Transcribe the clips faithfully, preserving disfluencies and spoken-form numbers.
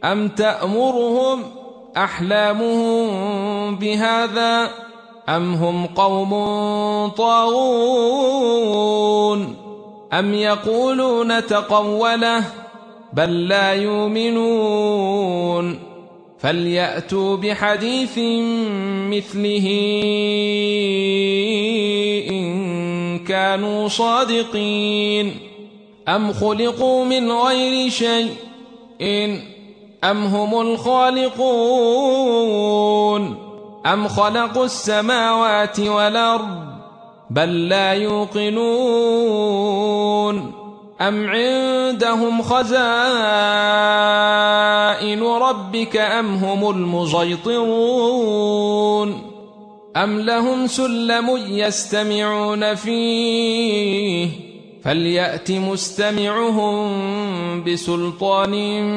أم تأمرهم أحلامهم بهذا أم هم قوم طاغون أم يقولون تقوله بل لا يؤمنون فليأتوا بحديث مثله إن كانوا صادقين أم خلقوا من غير شيء إن أم هم الخالقون أم خلقوا السماوات والأرض بل لا يوقنون أم عندهم خزائن ربك أم هم المسيطرون أم لهم سلم يستمعون فيه فليأت مستمعهم بسلطان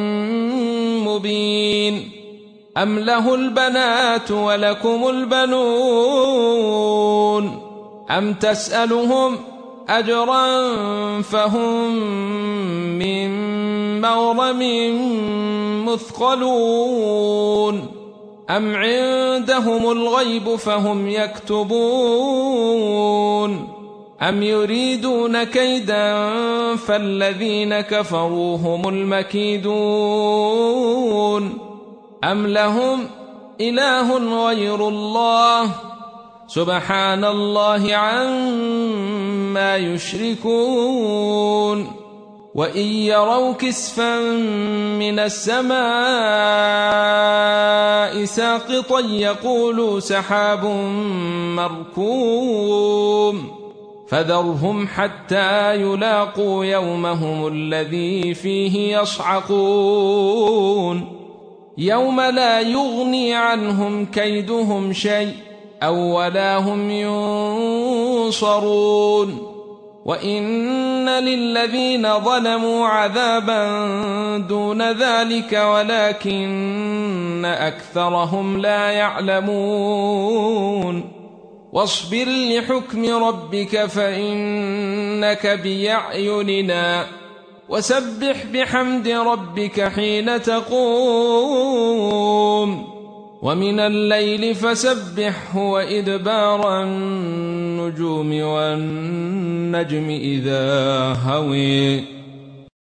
مبين أم له البنات ولكم البنون أم تسألهم أجرا فهم من مغرم مثقلون أم عندهم الغيب فهم يكتبون أم يريدون كيدا فالذين كفروا هم المكيدون أم لهم إله غير الله سبحان الله عما يشركون وإن يروا كسفا من السماء ساقطا يقولوا سحاب مركوم فذرهم حتى يلاقوا يومهم الذي فيه يصعقون يوم لا يغني عنهم كيدهم شيء أو ولا هم ينصرون وإن للذين ظلموا عذابا دون ذلك ولكن أكثرهم لا يعلمون واصبر لحكم ربك فإنك بأعيننا وسبح بحمد ربك حين تقوم ومن الليل فسبحه وإدبار النجوم والنجم إذا هوي